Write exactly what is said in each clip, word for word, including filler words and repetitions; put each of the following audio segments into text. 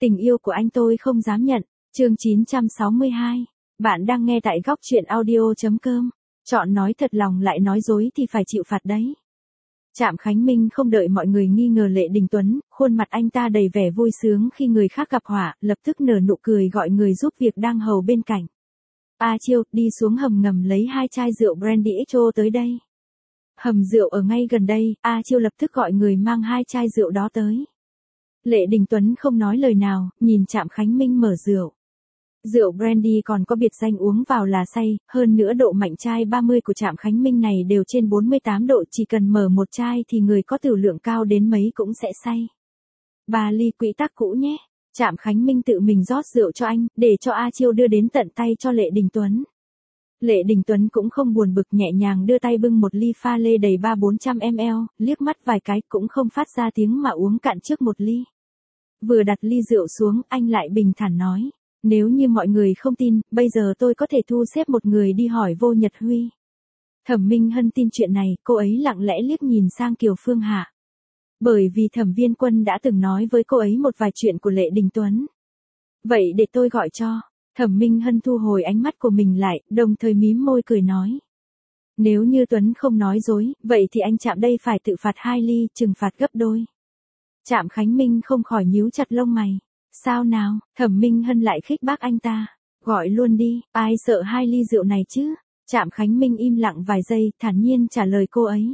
Tình yêu của anh tôi không dám nhận. Chương chín trăm sáu mươi hai. Bạn đang nghe tại góc truyện audio chấm com. Chọn nói thật lòng lại nói dối thì phải chịu phạt đấy. Trạm Khánh Minh không đợi mọi người nghi ngờ Lệ Đình Tuấn, khuôn mặt anh ta đầy vẻ vui sướng khi người khác gặp họa, lập tức nở nụ cười gọi người giúp việc đang hầu bên cạnh. A Chiêu, đi xuống hầm ngầm lấy hai chai rượu brandy extra tới đây. Hầm rượu ở ngay gần đây, A Chiêu lập tức gọi người mang hai chai rượu đó tới. Lệ Đình Tuấn không nói lời nào, nhìn Trạm Khánh Minh mở rượu. Rượu brandy còn có biệt danh uống vào là say, hơn nữa độ mạnh chai ba mươi của Trạm Khánh Minh này đều trên bốn mươi tám độ, chỉ cần mở một chai thì người có tửu lượng cao đến mấy cũng sẽ say. Ba ly quỹ tắc cũ nhé. Trạm Khánh Minh tự mình rót rượu cho anh, để cho A Chiêu đưa đến tận tay cho Lệ Đình Tuấn. Lệ Đình Tuấn cũng không buồn bực, nhẹ nhàng đưa tay bưng một ly pha lê đầy ba bốn trăm mi li lít, liếc mắt vài cái cũng không phát ra tiếng mà uống cạn trước một ly. Vừa đặt ly rượu xuống, anh lại bình thản nói. Nếu như mọi người không tin, bây giờ tôi có thể thu xếp một người đi hỏi Vô Nhật Huy. Thẩm Minh Hân tin chuyện này, cô ấy lặng lẽ liếc nhìn sang Kiều Phương Hạ. Bởi vì Thẩm Viên Quân đã từng nói với cô ấy một vài chuyện của Lệ Đình Tuấn. Vậy để tôi gọi cho. Thẩm Minh Hân thu hồi ánh mắt của mình lại, đồng thời mím môi cười nói. Nếu như Tuấn không nói dối, vậy thì anh Trạm đây phải tự phạt hai ly, trừng phạt gấp đôi. Trạm Khánh Minh không khỏi nhíu chặt lông mày. Sao nào? Thẩm Minh Hân lại khích bác anh ta. Gọi luôn đi, ai sợ hai ly rượu này chứ? Trạm Khánh Minh im lặng vài giây, thản nhiên trả lời cô ấy.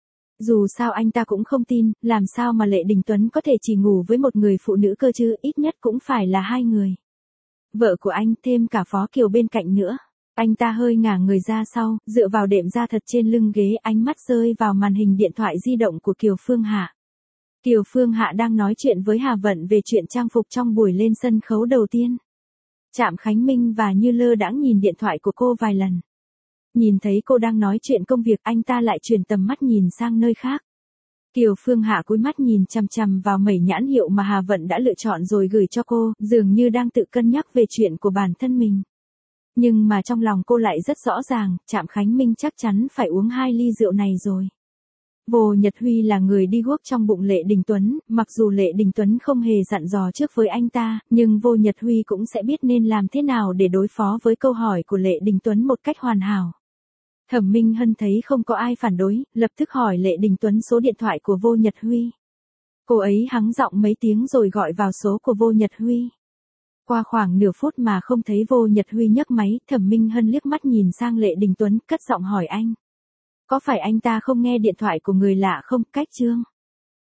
Dù sao anh ta cũng không tin, làm sao mà Lệ Đình Tuấn có thể chỉ ngủ với một người phụ nữ cơ chứ, ít nhất cũng phải là hai người. Vợ của anh, thêm cả Phó Kiều bên cạnh nữa. Anh ta hơi ngả người ra sau, dựa vào đệm da thật trên lưng ghế, ánh mắt rơi vào màn hình điện thoại di động của Kiều Phương Hạ. Kiều Phương Hạ đang nói chuyện với Hà Vận về chuyện trang phục trong buổi lên sân khấu đầu tiên. Trạm Khánh Minh và Như lơ đãng nhìn điện thoại của cô vài lần. Nhìn thấy cô đang nói chuyện công việc, anh ta lại chuyển tầm mắt nhìn sang nơi khác. Kiều Phương Hạ cúi mắt nhìn chằm chằm vào mẩy nhãn hiệu mà Hà Vận đã lựa chọn rồi gửi cho cô, dường như đang tự cân nhắc về chuyện của bản thân mình. Nhưng mà trong lòng cô lại rất rõ ràng, Trạm Khánh Minh chắc chắn phải uống hai ly rượu này rồi. Vô Nhật Huy là người đi guốc trong bụng Lệ Đình Tuấn, mặc dù Lệ Đình Tuấn không hề dặn dò trước với anh ta, nhưng Vô Nhật Huy cũng sẽ biết nên làm thế nào để đối phó với câu hỏi của Lệ Đình Tuấn một cách hoàn hảo. Thẩm Minh Hân thấy không có ai phản đối, lập tức hỏi Lệ Đình Tuấn số điện thoại của Vô Nhật Huy. Cô ấy hắng giọng mấy tiếng rồi gọi vào số của Vô Nhật Huy. Qua khoảng nửa phút mà không thấy Vô Nhật Huy nhấc máy, Thẩm Minh Hân liếc mắt nhìn sang Lệ Đình Tuấn, cất giọng hỏi anh. Có phải anh ta không nghe điện thoại của người lạ không? Cách Trương.